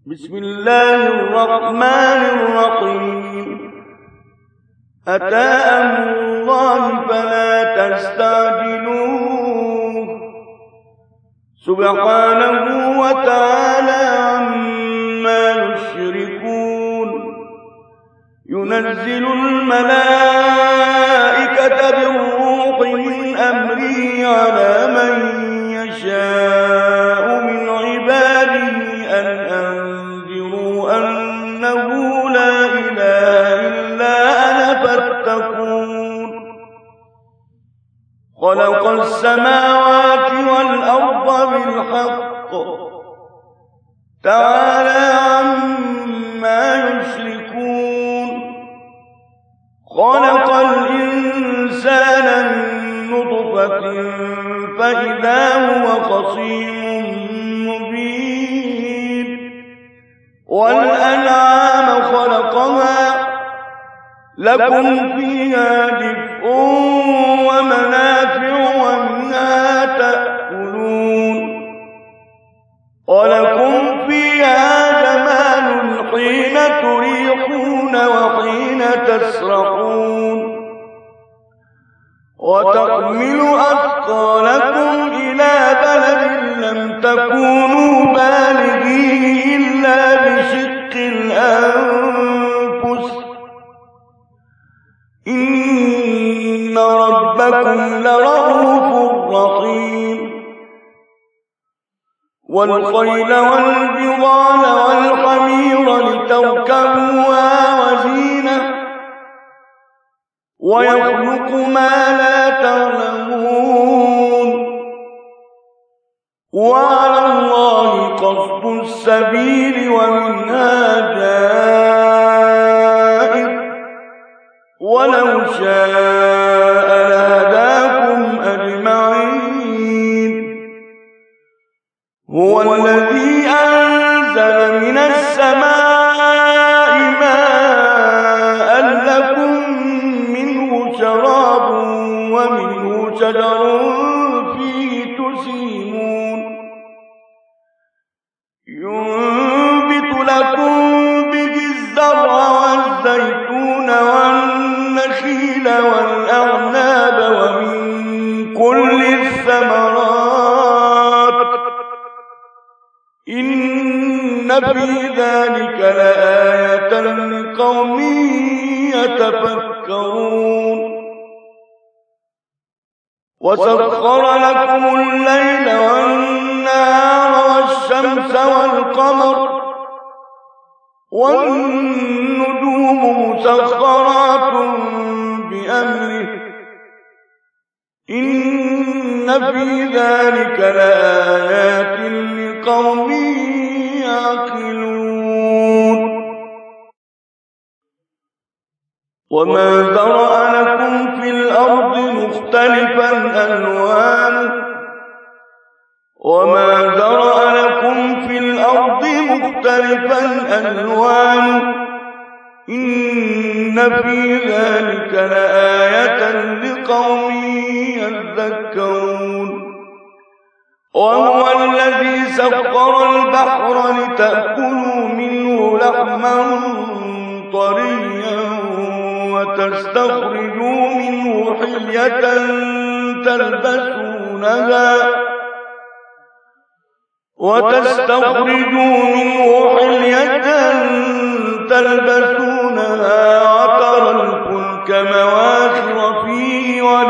بسم الله الرحمن الرحيم. أتى أمر الله فلا تستعجلوه سبحانه وتعالى عما يشركون. ينزل الملائكة بالروح من أمره على من يشاء من عباده أن أنذروا أنه لا إله إلا أنا فاتقون. خلق السماوات والأرض بالحق تعالى عما يشركون. خلق الإنسان من نطفة فإذا هو خصيم مبين. والأنعام خلقها لكم فيها دفء ومنافع ومنها تأكلون. ولكم فيها جمال حين تريحون وحين تسرحون. وتحمل أثقالكم إلى بلد لم تكونوا بالغيه إلا بشق الأنفس إن ربكم لرؤوف رحيم. والخيل والبغال والحمير لتركبوها وزينة ويخلق ما لا تعلمون. وعلى الله قصد السبيل ومنها جائر ولو شاء لهداكم أجمعين. هو الذي أنزل من السماء ماء لكم منه شراب ومنه شجر فيه تسيمون. ينبت لكم به الزرع والزيتون والنخيل والأعناب ومن كل الثمرات إن في ذلك لآية لقوم يتفكرون. وسخر لكم الليل والنهار والشمس والقمر والنجوم مسخرات بأمره إن في ذلك لآيات لقوم يعقلون. وما ذرأ لكم في الأرض مختلفا ألوانه وما ذرأ لكم في الأرض مختلفا ألوانه إن في ذلك لآية لقوم يذكرون. وهو الذي سخر البحر لتأكلوا منه لحما طريا وتستخرجوا منه حلية تلبسونها وترى الفلك مواخر فيه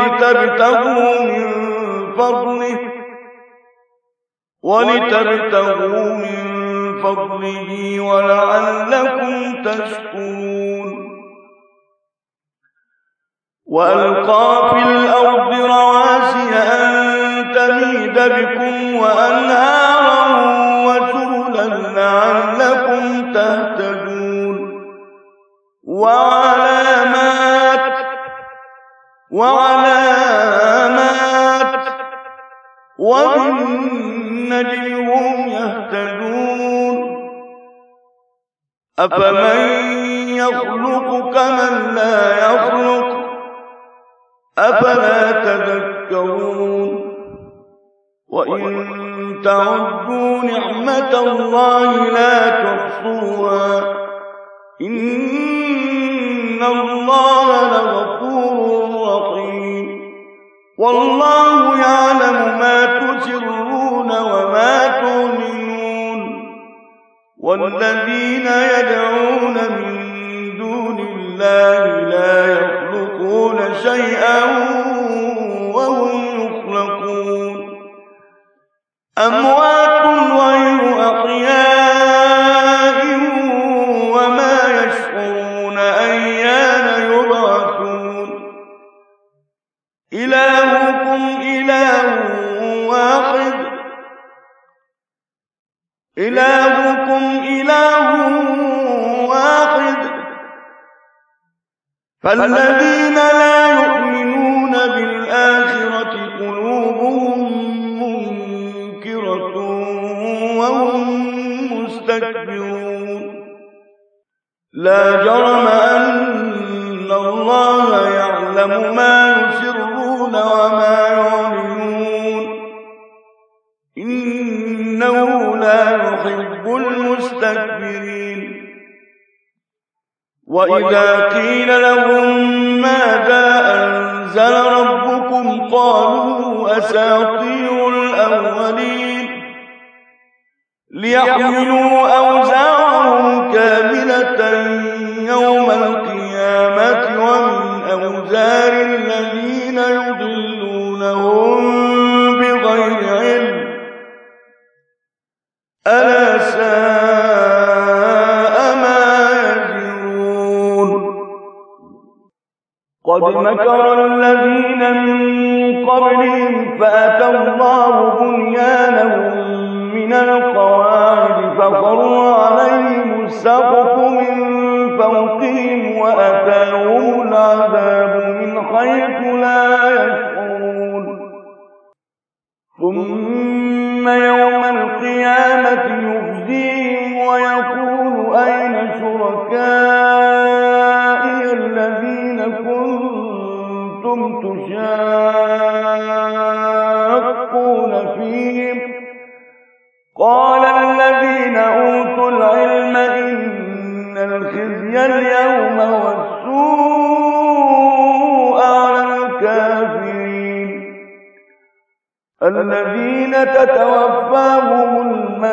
ولتبتغوا من فضله ولعلكم تشكرون. وألقى في الأرض رواسي أن تميد بكم وأنهارا وسبلا لعلكم تهتدون. وعلامات وبالنجم هم يهتدون. أفمن يخلق كمن لا يخلق أفلا تذكرون. وإن تعدوا نعمة الله لا تحصوها إن الله لغفور رحيم والله يعلم ما تسرون وما تعلنون والذين يدعون من دون الله لا يخلقون شيئا وهم يخلقون أموات غير أحياء وما يشعرون أيان يبعثون إلهكم إله واحد فالذين لا يؤمنون بالآخرة قلوبهم منكرة وهم مستكبرون لا جرم أن الله يعلم ما يسرون وما يعلنون إنه لا يحب المستكبرين وإذا قيل لهم ماذا أنزل ربكم قالوا أساطير الأولين ليحملوا أوزارهم كاملة يوم القيامة ومن أوزار الذين يضلونهم بغير علم ألا ساء ما يزرون قد مكر الذين من قبلهم فأتى الله بنيانهم من القواعد فخر عليهم السقف من فوقهم وأتاهم العذاب من حيث لا يشعرون ثم يوم القيامة يخزيهم ويقول أين شركائي الذين كنتم تشاقون فيهم قال الذين أوتوا العلم إن الخزي اليوم والسوء على الكافرين الذين تتوفاهم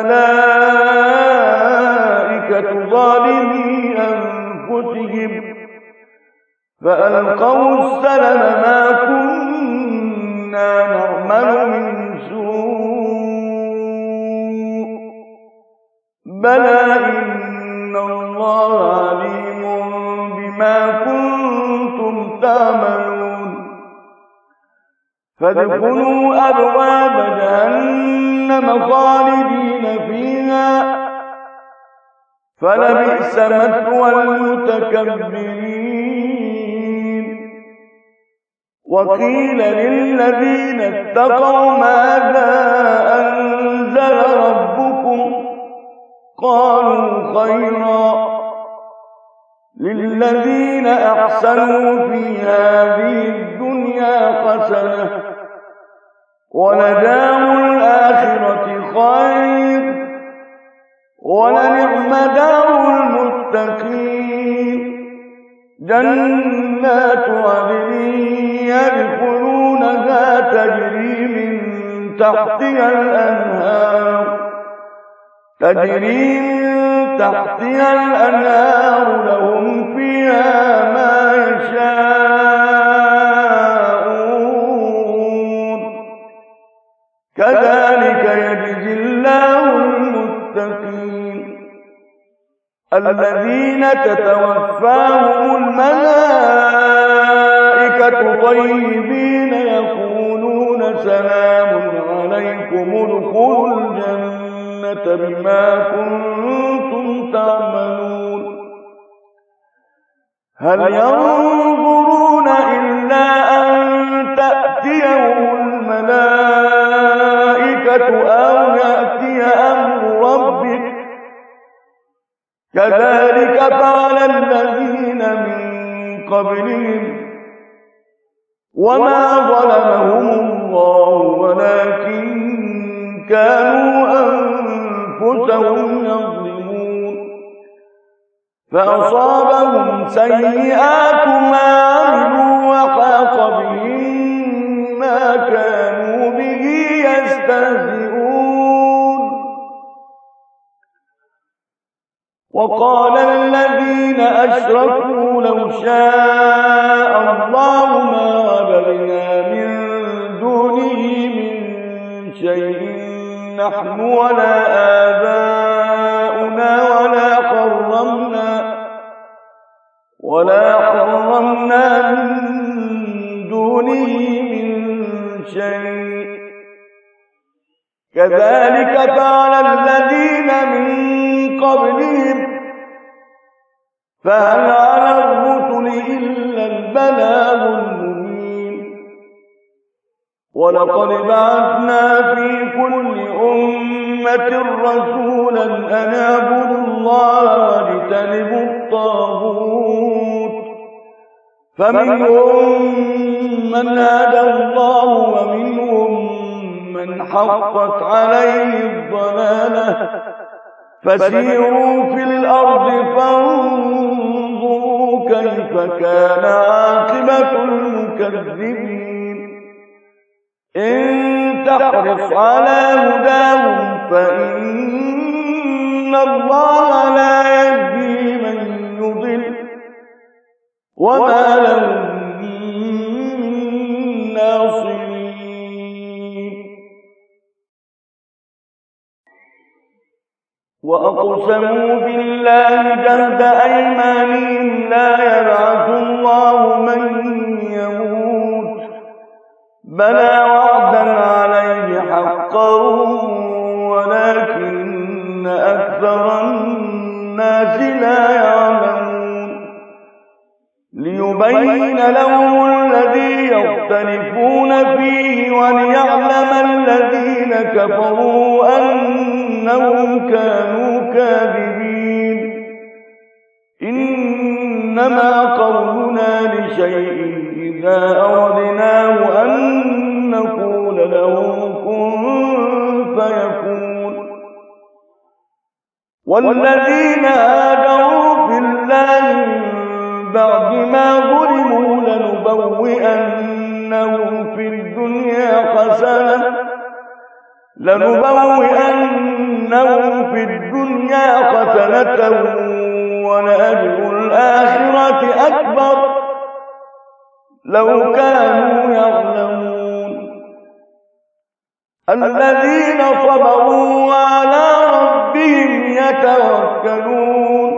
الملائكة ظالمي أنفسهم فألقوا السلم ما كنا نعمل من سوء بلى إن الله عليم بما كنتم تعملون فادخلوا أبواب جهنم خالدين فيها فلبئس مثوى المتكبرين وقيل للذين اتقوا ماذا أنزل ربكم قالوا خيرا للذين أحسنوا في هذه الدنيا حسنة ولدار الآخرة خير ولنعم دار المتقين جنات عدن يدخلونها تجري من تحتها الأنهار لهم فيها ما يشاءون كذلك يجزي الله المتقين الذين تتوفاهم الملائكة طيبين يقولون سلام عليكم ادخلوا الجنة بما كنتم تعملون هل ينظرون إلا أن تأتيهم الملائكة أو يأتي أمر ربك كذلك فعل الذين من قبلهم وما ظلمهم الله ولكن كانوا أنفسهم يظلمون فأصابهم سيئات ما عملوا وحاق بهم ما كانوا به يستهزئون وقال الذين أشركوا لو شاء الله ما عبدنا من دونه من شيء نحن ولا آباؤنا ولا حرمنا من دونه من شيء كذلك فعل الذين من قبلهم فهل على الرسل إلا البلاغ المبين ولقد بعثنا في كل أمة رسولا أن اعبدوا الله واجتنبوا الطاغوت فمنهم من هدى الله ومنهم من حقت عليه الضلالة فسيروا في الأرض فانظروا كيف كان عاقبة المكذبين إن تحرص على هداهم فإن الله لا يهدي من يضل وما لهم من ناصرين وأقسموا بالله جهد أيمانهم لا يبعث الله من يموت بلى وعدا عليه حقا ولكن أكثر الناس لا يعلمون ليبين لهم الذي يختلفون فيه وليعلم الذين كفروا أنهم كانوا كاذبين إنما قولنا لشيء إذا أردناه أن نقول له كن فيكون والذين هاجروا في الله من بعد ما ظلموا لنبوئنهم في الدنيا حسنة ولأجر الآخرة أكبر لو كانوا يعلمون الذين صبروا وعلى ربهم يتوكلون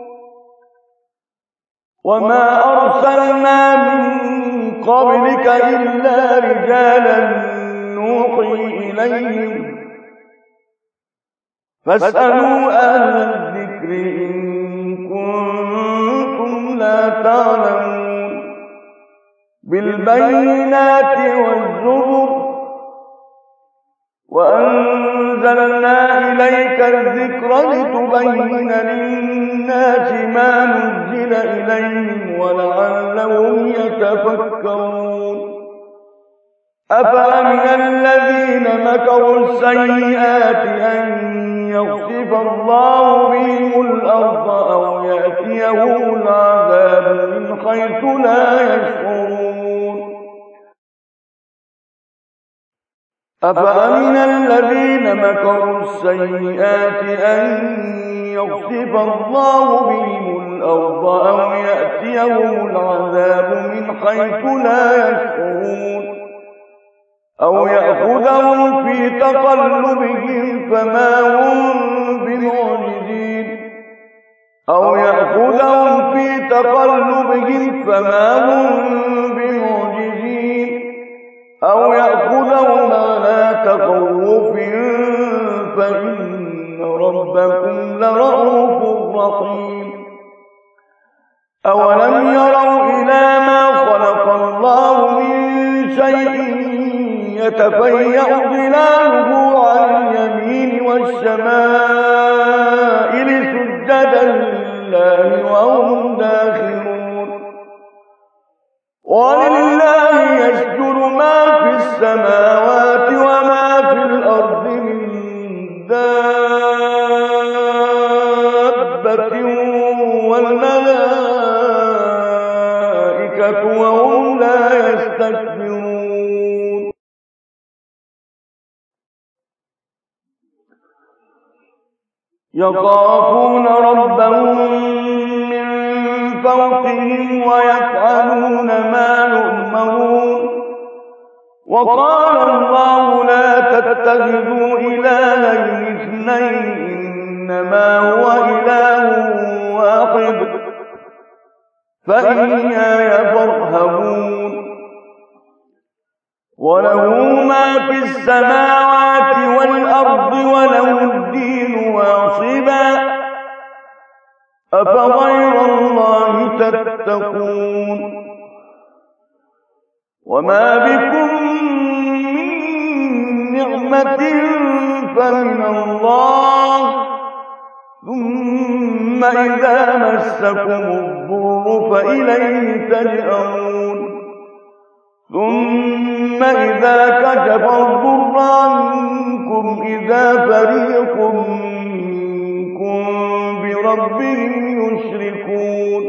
وما أرسلنا من قبلك إلا رجالا نوحي إليهم فاسألوا أهل الذكر إن كنتم لا تعلمون بالبينات والزبر وأنزلنا إليك الذكر لتبين للناس ما نزل إليهم ولعلهم يتفكرون أفأمن الذين مكروا السيئات أن يخسف الله بهم الأرض أو يأتيهم العذاب من حيث لا يشعرون أفأمن الذين مكروا السيئات أن يخسف الله بهم الأرض أو يأتيهم العذاب من حيث لا يشعرون أو يأخذهم في تقلبهم فما هم بمعجزين أو يأخذهم على تخوف فإن ربكم لرؤوف رحيم أولم يروا إلى ما خلق الله من شيء يتفيأ ظلاله عن اليمين والشمائل سجدا لله وهم داخرون ولله يسجد ما في السماوات وما في الأرض من دَابَّةٍ وَالْمَلَائِكَةُ وَهُمْ لَا يَسْتَكْبِرُونَ يَخَافُونَ رَبَّهُم مِّن فَوْقِهِمْ وَيَفْعَلُونَ مَا يُؤْمَرُونَ وَقَالَ اللَّهُ لَا تَتَّخِذُوا إِلَٰهَيْنِ اثْنَيْنِ إِنَّمَا هُوَ إِلَٰهٌ وَاحِدٌ فَإِيَّايَ فَارْهَبُونِ وَلَهُ مَا فِي السَّمَاوَاتِ وَالْأَرْضِ وَلَهُ الدِّينُ وَاصِبًا أَفَغَيْرَ اللَّهِ تَتَّقُونَ وَمَا بِكُم مِّن نِّعْمَةٍ فَمِنَ اللَّهِ ثُمَّ إِذَا مَسَّكُمُ الضُّرُّ فَإِلَيْهِ تَجْأَرُونَ ثُمَّ إِذَا كَشَفَ الضُّرَّ عَنكُمْ إِذَا فَرِيقٌ مِّنكُم بِرَبِّهِمْ يُشْرِكُونَ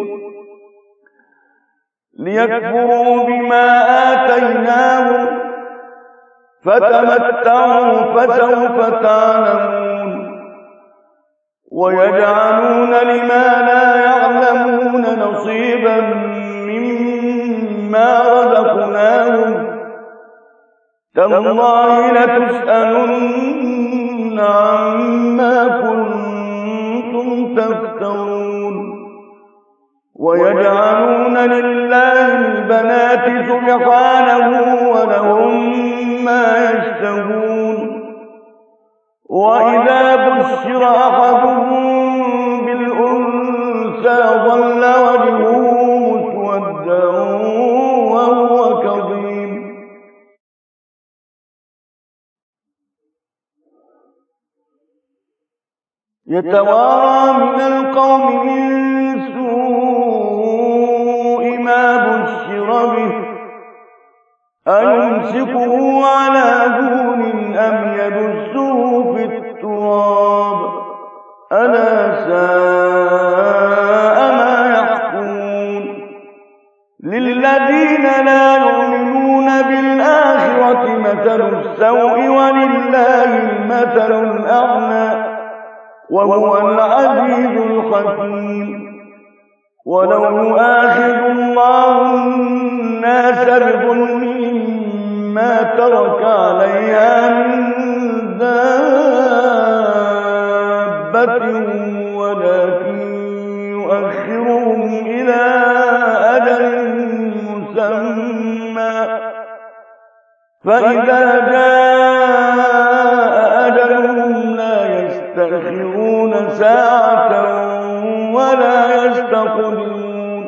لِيَكْفُرُوا بِمَا آتَيْنَاهُمْ فَتَمَتَّعُوا فَسَوْفَ تَعْلَمُونَ وَيَجْعَلُونَ لِمَا لَا يَعْلَمُونَ نَصِيبًا مِّمَّا رَزَقْنَاهُمْ تَاللَّهِ لَتُسْأَلُنَّ عَمَّا كُنتُمْ تَفْتَرُونَ وَيَجْعَلُونَ لِلَّهِ الْبَنَاتِ سُبْحَانَهُ وَلَهُم مَّا يَشْتَهُونَ وَإِذَا بُشِّرَ أَحَدُهُم بِالْأُنثَىٰ ظَلَّ وَجْهُهُ مُسْوَدًّا وَهُوَ كَظِيمٌ يَتَوَارَىٰ مِنَ الْقَوْمِ مِن سُوءِ مَا بُشِّرَ بِهِ أَيُمْسِكُهُ عَلَىٰ هُونٍ أَمْ يَدُسُّهُ فِي التُّرَابِ أَلَا سَاءَ مَا يَحْكُمُونَ لِلَّذِينَ لَا يُؤْمِنُونَ بِالْآخِرَةِ مَثَلُ السَّوْءِ وَلِلَّهِ الْمَثَلُ الْأَعْلَىٰ وَهُوَ الْعَزِيزُ الْحَكِيمُ وَلَوْ يُؤَاخِذُ اللَّهُ النَّاسَ بِظُلْمِهِم مَّا تَرَكَ عَلَيْهَا مِن دَابَّةٍ وَلَٰكِن يُؤَخِّرُهُمْ إِلَىٰ أَجَلٍ مُّسَمًّى فَإِذَا جَاءَ أَجَلُهُمْ لَا يَسْتَأْخِرُونَ سَاعَةً وَلَا يَسْتَقْدِمُونَ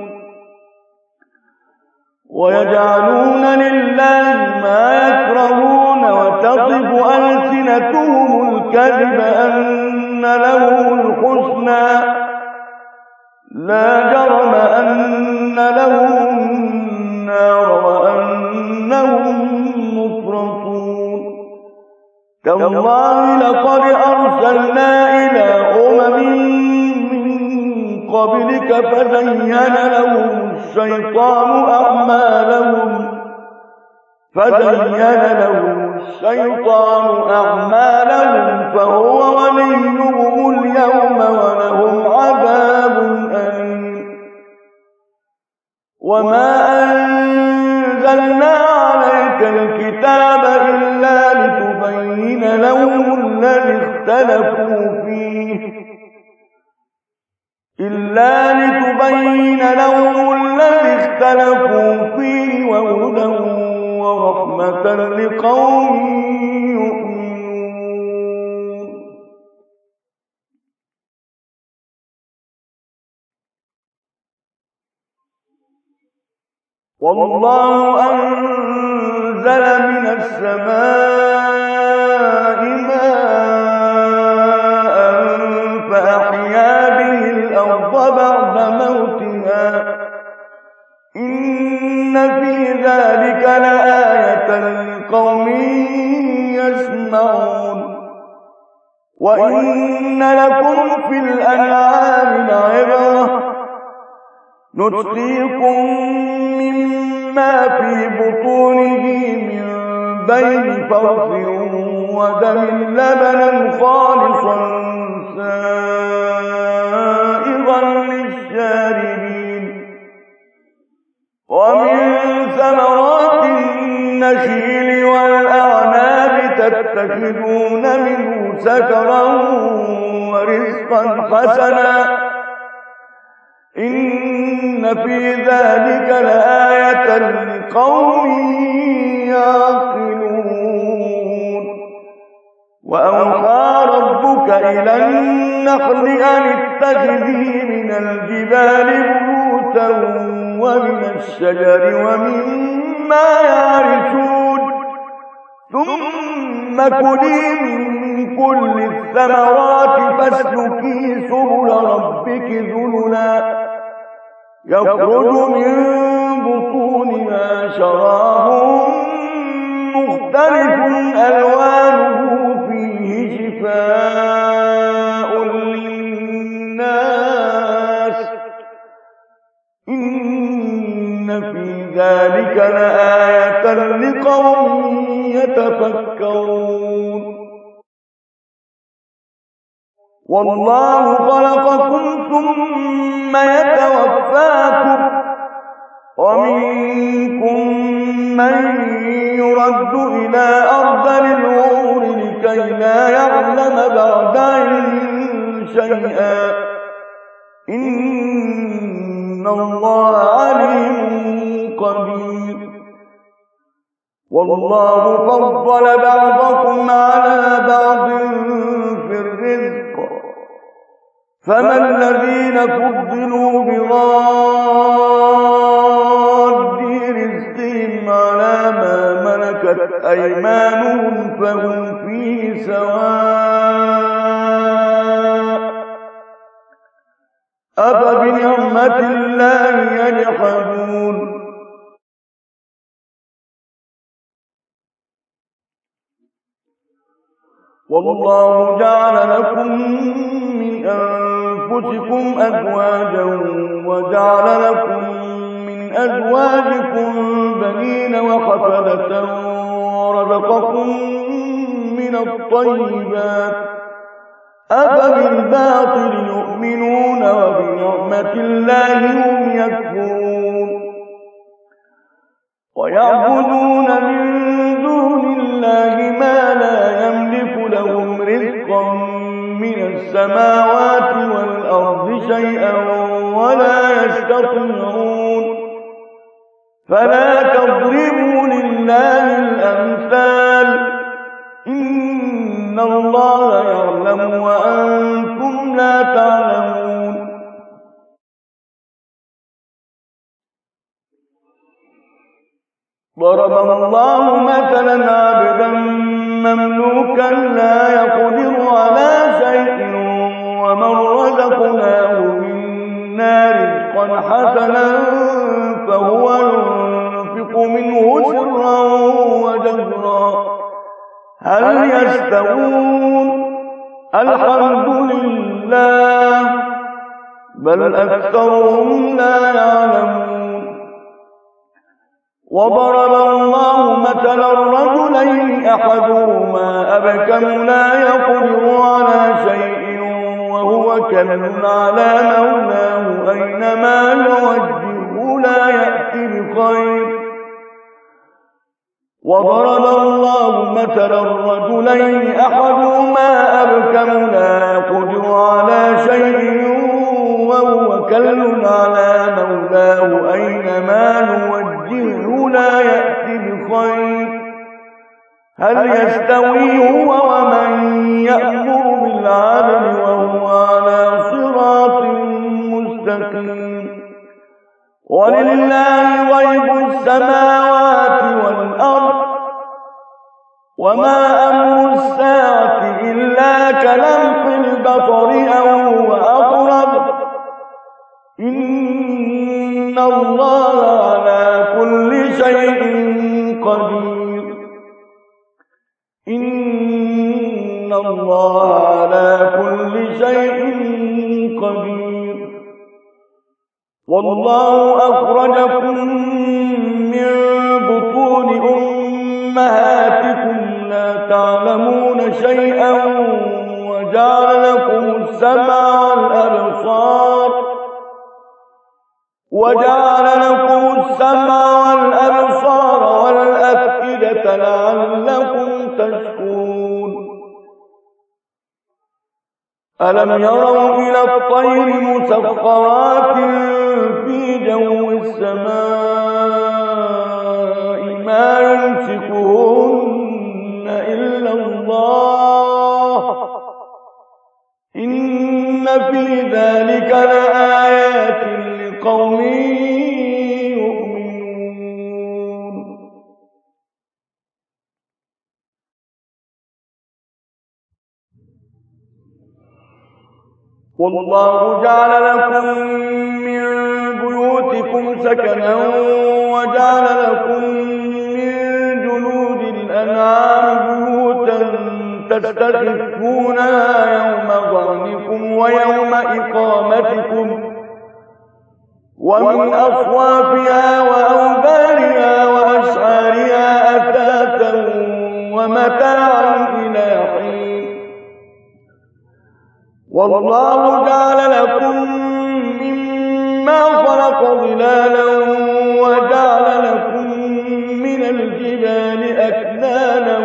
وَيَجْعَلُونَ لِلَّهِ مَا يَكْرَهُونَ وَتَصِفُ أَلْسِنَتُهُمُ الْكَذِبَ أَنَّ لَهُمُ الْحُسْنَىٰ لَا جَرَمَ أَنَّ لَهُمُ النَّارَ وَأَنَّهُم مُّفْرَطُونَ تَاللَّهِ لَقَدْ أَرْسَلْنَا إِلَىٰ أُمَمٍ مِّن قَبْلِكَ فَزَيَّنَ لَهُمُ الشَّيْطَانُ أَعْمَالَهُمْ فَهُوَ وَلِيُّهُمُ الْيَوْمَ وَلَهُمْ عَذَابٌ أَلِيمٌ وَمَا أَنزَلْنَا عَلَيْكَ الْكِتَابَ إِلَّا لِتُبَيِّنَ لَهُمُ الَّذِي اخْتَلَفُوا فِيهِ وَهُدًى وَرَحْمَةً لِّقَوْمٍ يُؤْمِنُونَ وَاللَّهُ أَنزَلَ مِنَ السَّمَاءِ مَاءً فَأَحْيَا بِهِ الْأَرْضَ بَعْدَ مَوْتِهَا إِنَّ فِي ذَٰلِكَ لَآيَةً لِّقَوْمٍ يَسْمَعُونَ وَإِنَّ لَكُمْ فِي الْأَنْعَامِ نسقيكم مما في بطونه من بين فرث ودم لبنا خالصا سائغا للشاربين ومن ثمرات النخيل والأعناب تتخذون منه سكرا ورزقا حسنا إن في ذلك لآية لقوم يعقلون وأوحى ربك إلى النخل أن اتخذي من الجبال بيوتا ومن الشجر ومما يعرشون ثم كلي من كل الثمرات فاسلكي سبل ربك ذللا يخرج من بطونها شراب مختلف ألوانه فيه شفاء للناس إن في ذلك لآية لقوم يتفكرون والله خلقكم ثم يتوفاكم ومنكم من يرد إلى أرذل العمر لكي لا يعلم بعد علم شيئا إن الله عليم قدير والله فضل بعضكم على بعض في الرزق فما الذين فضلوا براد رزقهم على ما ملكت أيمانهم فهم فيه سواء أفبنعمة الله يجحدون والله جعل لكم من أنفسكم أزواجا وجعل لكم من أزواجكم بنين وحفدة ورزقكم من الطيبات أفبالباطل يؤمنون وبنعمة الله هم يكفرون ويعبدون من دون الله ما لا يملك لهم رزقا من السماوات والأرض شيئا ولا يستطيعون فلا تضربوا لله الأمثال إن الله يعلم وأنتم لا تعلمون ضرب الله مثلا عبدا مملوكا لا يقدر على شيء ومن رزقناه منا رزقا حسنا فهو ينفق منه سرا وجهرا هل يستوون الحمد لله بل أكثرهم لا يعلمون وضرب الله مثلا الرجلين أحدهما أبكم لا يقدر على شيء وهو كل على مولاه أينما يوجهه لا يأتي بخير وضرب الله مثلا الرجلين أحدهما أبكم لا يقدر على شيء وهو كل على مولاه أينما يوجهه لا يأتي بخير هل يستوي هو ومن يأمر بالعدل وهو على صراط مستقيم ولله غيب السماوات والأرض وما أمر الساعة إلا كلمح البصر أو هو أقرب إن الله على كل شيء قدير إن الله على كل شيء قدير والله أخرجكم من بطون أمهاتكم لا تعلمون شيئا وجعل لكم السمع والأبصار والأفئدة لعلكم تشكرون ألم يروا إلى الطير مسخرات في جو السماء ما يمسكهن إلا الله إن في ذلك لآيات لقوم يؤمنون والله جعل لكم من بيوتكم سكنا وجعل لكم من جلود الأنعام بيوتا تستخفونها يوم ظعنكم ويوم إقامتكم ومن أصوافها وأوبارها وأشعارها أثاثا ومتاعا إلى حين والله جعل لكم مما خلق ظلالا وجعل لكم من الجبال أكنانا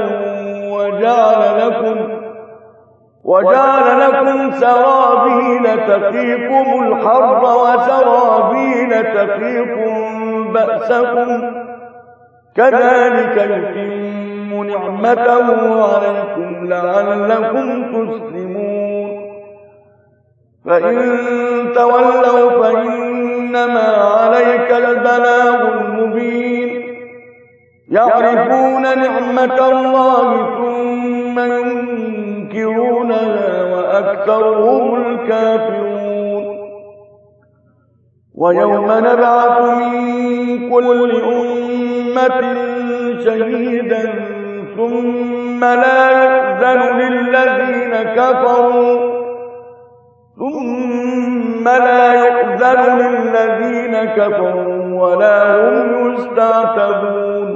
وجعل لكم سرابيل تقيكم الحر وسرابيل تقيكم بأسكم كذلك يتم نعمته عليكم لعلكم تسلمون فإن تولوا فإنما عليك البلاغ المبين يعرفون نعمة الله ثم ينكرونها وأكثرهم الكافرون ويوم نبعث من كل أمة شهيدا ثم لا يؤذن للذين كفروا ولا هم يستعتبون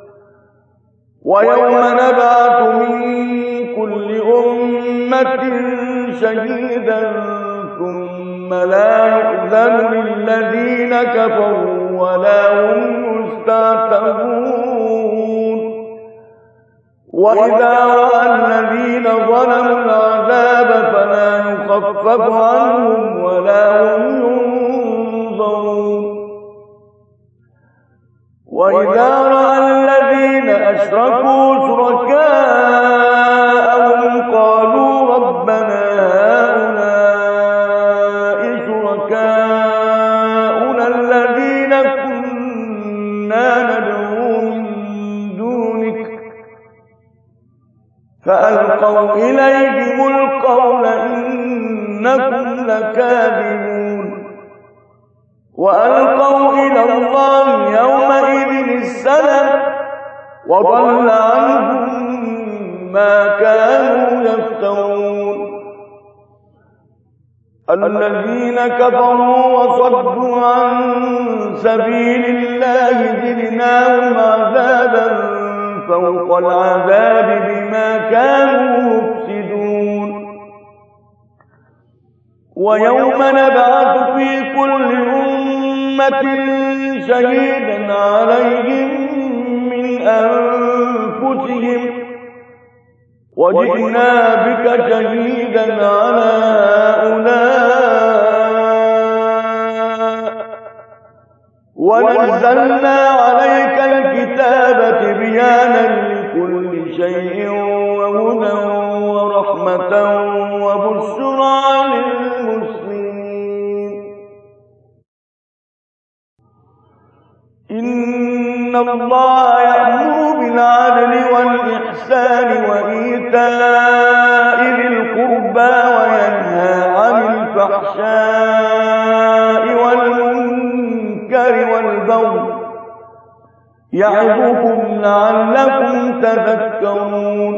ويوم نبعث من كل أمة شهيدا ثم لا يؤذن للذين كفروا ولا هم يستعتبون وإذا رأى الذين ظلموا العذاب فلا يخفف عنهم ولا هم ينظرون وإذا رأى الذين أشركوا شركاءهم قالوا ربنا هؤلاء شركاؤنا الذين كنا ندعو من دونك فألقوا إليهم القول إنكم لكاذبون وألقوا إلى الله يومئذ السلام وضل عنهم ما كانوا يفترون الذين كفروا وصدوا عن سبيل الله زدناهم عذابا فوق العذاب بما كانوا يفسدون ويوم نبعث في كل أمة شهيدا عليهم من أنفسهم وجئنا بك شهيدا على هؤلاء ونزلنا عليك الكتاب تبيانا لكل شيء وهدى ورحمة وبشرى للمسلمين إن الله يأمر بالعدل والإحسان وإيتاء ذي القربى وينهى عن الفحشاء والمنكر والبغي يعظكم لعلكم تذكرون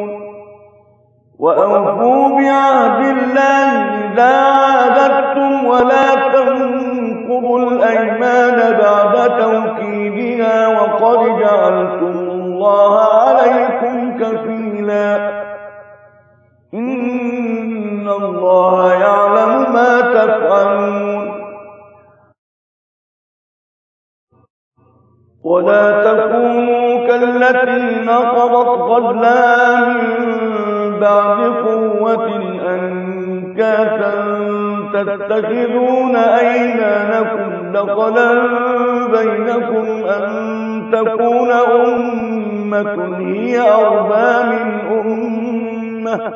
وأوفوا بعهد الله إذا عاهدتم ولا تنقضوا تنقضوا الأيمان بعد توكيدها وقد جعلتم الله عليكم كفيلا إن الله يعلم ما تفعلون ولا تكونوا كالتي نقضت غزلها من بعد قوة أنكاثا تتخذون أيمانكم دخلا بينكم أن تكون أمة هي أربى من أمة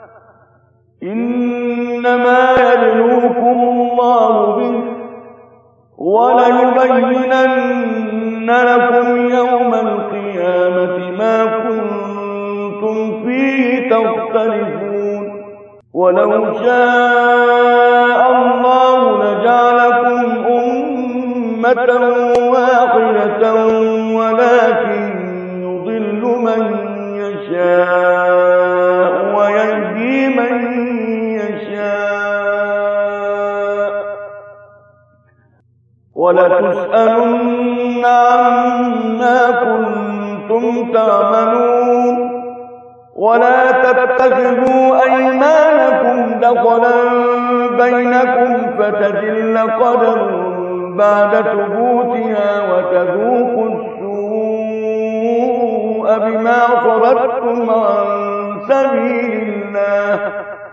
إنما يبلوكم الله به وليبينن لكم يوم القيامة ما كنتم فيه تختلفون ولو شاء الله لجعلكم أمة واحدة ولكن يضل من يشاء ويهدي من يشاء ولتسألن عما كنتم تعملون ولا تتخذوا أيمانكم دخلا بينكم فتزل قدم بعد ثبوتها وتذوقوا السوء بما صددتم عن سبيل الله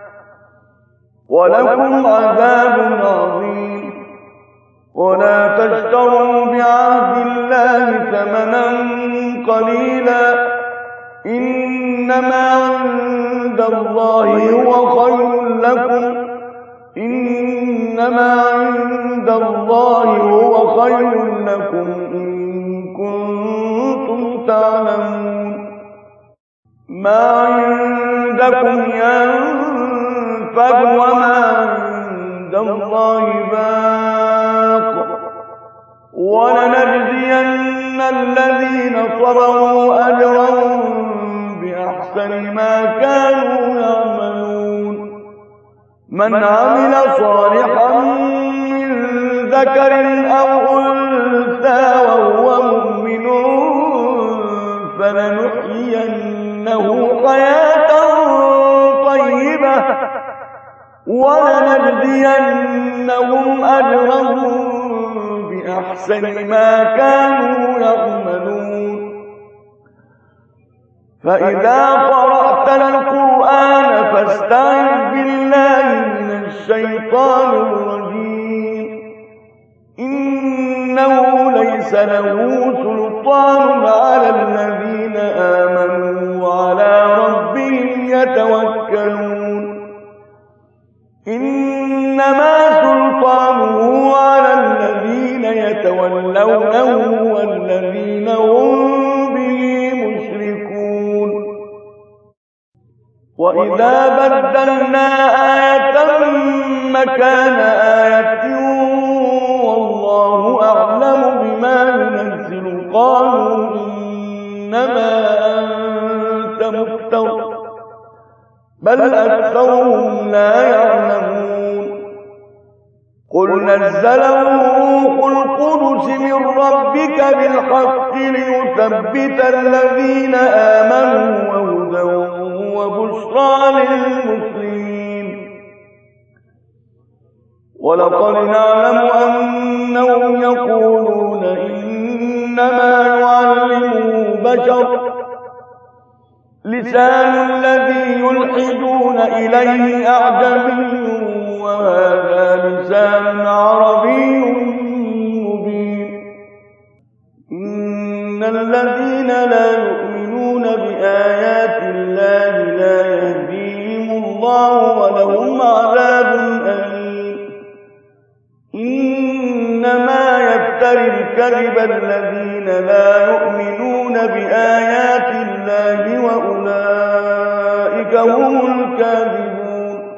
ولكم عذاب عظيم ولا تشتروا بعهد الله ثمنا قليلا إنما عند الله هو خير لكم إن كنتم تعلمون ما عندكم ينفد وما عند الله باق ولنجزين الذين صبروا أجرهم بأحسن ما كانوا يعملون من عمل صالحا من ذكر أو أنثى وهو مؤمن فلنحيينه حياة طيبة ولنجزينهم أجرهم بأحسن ما كانوا يعملون فإذا قرأت القرآن فاستعذ بالله من الشيطان الرجيم إنه ليس له سلطان على الذين آمنوا وعلى ربهم يتوكلون إنما سلطانه على الذين يتولونه والذين هم به مشركون وإذا بدلنا آية مكان آية والله أعلم بما ينزل قالوا إنما أنت مفتر بل أكثرهم لا يعلمون قل نزله روح القدس من ربك بالحق ليثبت الذين آمنوا وهدى وبشرى للمسلمين ولقد نعلم أنهم يقولون إنما يعلمه بشر لسان الذي يلحدون إليه أعجمي وهذا لسان عربي مبين إن الذين لا يؤمنون بآيات الله لا يهديهم الله ولهم عذاب أليم إنما يفتري الكذب الذين لا يؤمنون بآيات الله وأولئك هم الكاذبون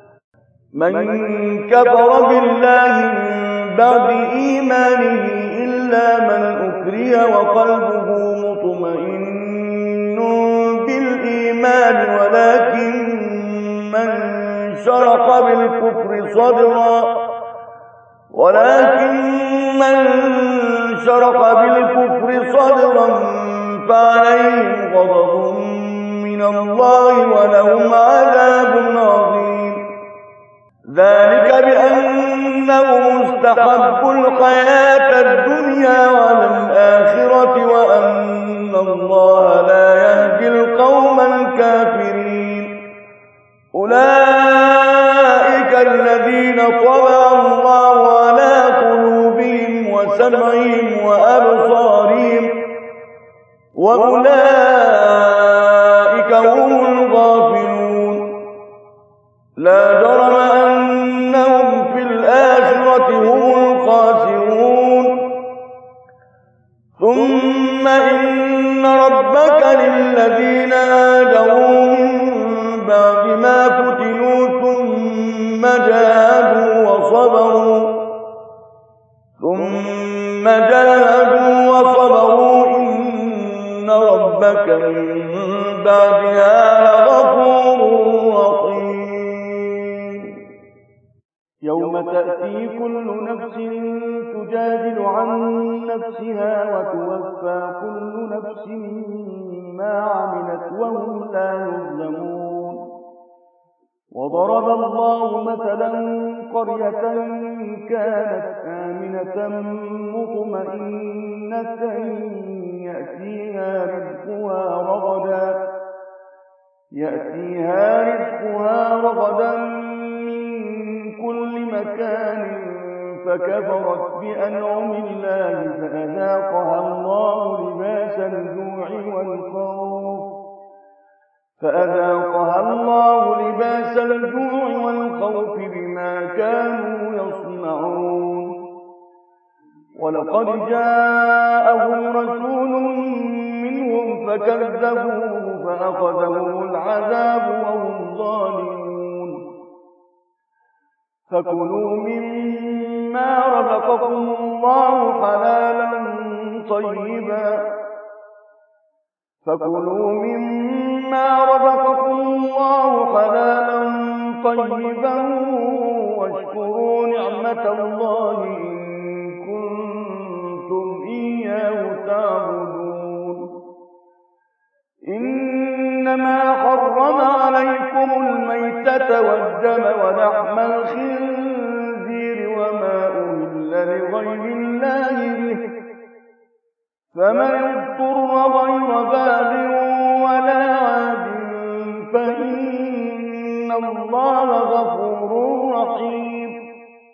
من كفر بالله من بعد إيمانه إلا من أكره وقلبه مطمئن بالإيمان ولكن من شرق بالكفر ولكن من شرح بالكفر صدرا فعليهم غضب من الله ولهم عذاب عظيم. ذلك بأنهم استحبوا الحياة الدنيا على الآخرة وأن الله لا يهدي القوم الكافرين. أولئك الذين طبع الله على قلوبهم وسمعهم وأبصارهم وأولئك هم الغافلون. لا جرم أنهم في الآخرة هم الخاسرون. ثم إن ربك للذين هاجروا من بعد ما فتنوا ثم جاهدوا وصبروا إن ربك من بعدها لغفور رحيم. يوم تأتي كل نفس تجادل عن نفسها وتوفى كل نفس ما عملت وهم لا يظلمون. وضرب الله مثلا قرية كانت آمنة مطمئنة يأتيها رزقها رغدا من كل مكان فكفرت بأنعم الله فأذاقها الله لباس الجوع والخوف بما كانوا يصنعون. ولقد جاءهم رسول منهم فكذبوه فأخذهم العذاب وهم ظالمون. فكلوا مما رزقكم الله حلالا طيبا واشكروا نعمة الله إن كنتم إياه تعبدون. إنما حرم عليكم الميتة والدم ولحم الخنزير وما أهل لغير الله به، فمن اضطر غير باغ ولا عاد فإن الله غفور رحيم.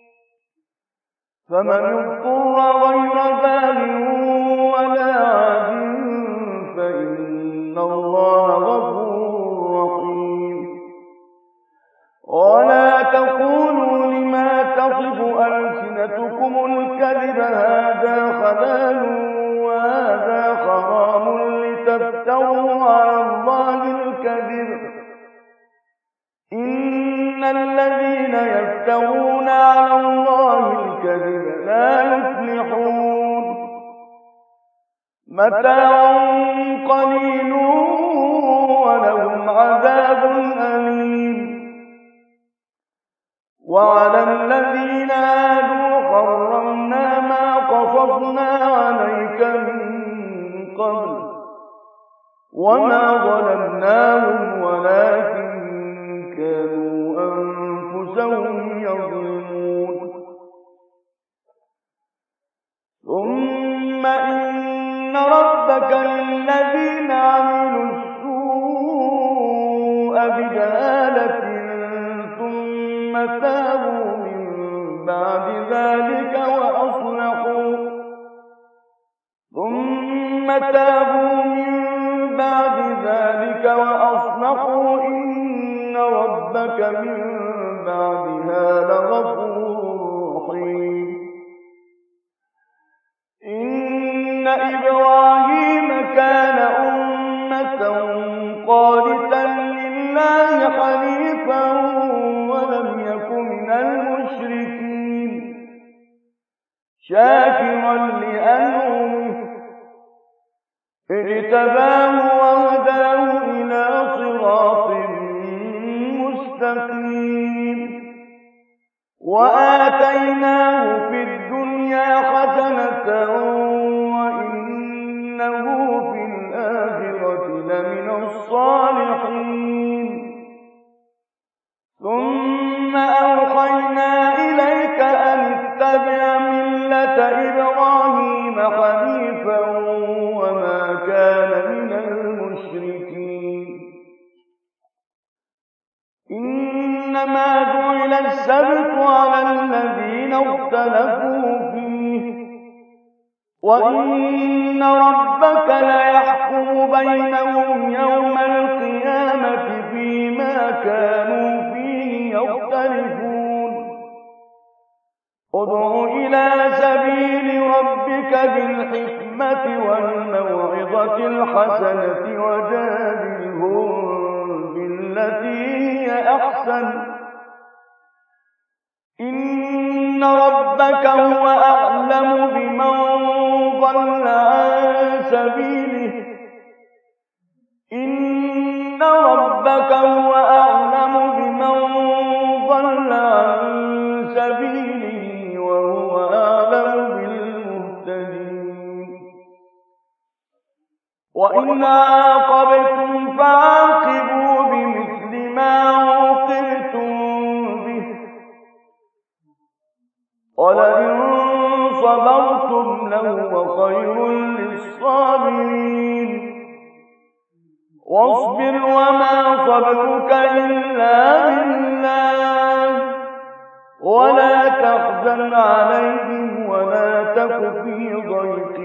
ولا تقولوا لما تصف ألسنتكم الكذب هذا حلال وهذا حرام لتفتروا على الله الكذب. إن الذين يفترون على الله الكذب لا يفلحون. متاع قليل ولهم عذاب أليم. وعلى الذين هادوا حرمنا ما قصصنا عليك من قبل وما ظلمناهم ولكن كانوا أنفسهم يظلمون. ثم إن ربك للذين عملوا السوء بجهالة ثم تابوا من بعد ذلك وأصلحوا إن ربك من بعدها لغفور رحيم. إن إبراهيم كان أمة قانتا لله حنيفا ولم يك من المشركين شاكرا لأنعمه اجتباه وهداه إلى صراط مستقيم وآتيناه في إبراهيم حنيفا وما كان من المشركين إنما جعل السبت على الذين اختلفوا فيه وإن ربك ليحكم بينهم يوم القيامة فيما كانوا فيه يختلفون ادع إلى سبيل ربك بالحكمة والموعظة الحسنة وجادلهم بالتي هي أحسن إن ربك هو أعلم بمن ضل عن سبيله إن ربك هو أعلم بمن ضل عن سبيله وهو أعلم بالمهتدين وإن عاقبتم فعاقبوا بمثل ما عوقبتم به ولئن صبرتم لهو خير للصابرين واصبر وما صبرك إلا بالله ولا تحزن عليهم ولا تك في ضيق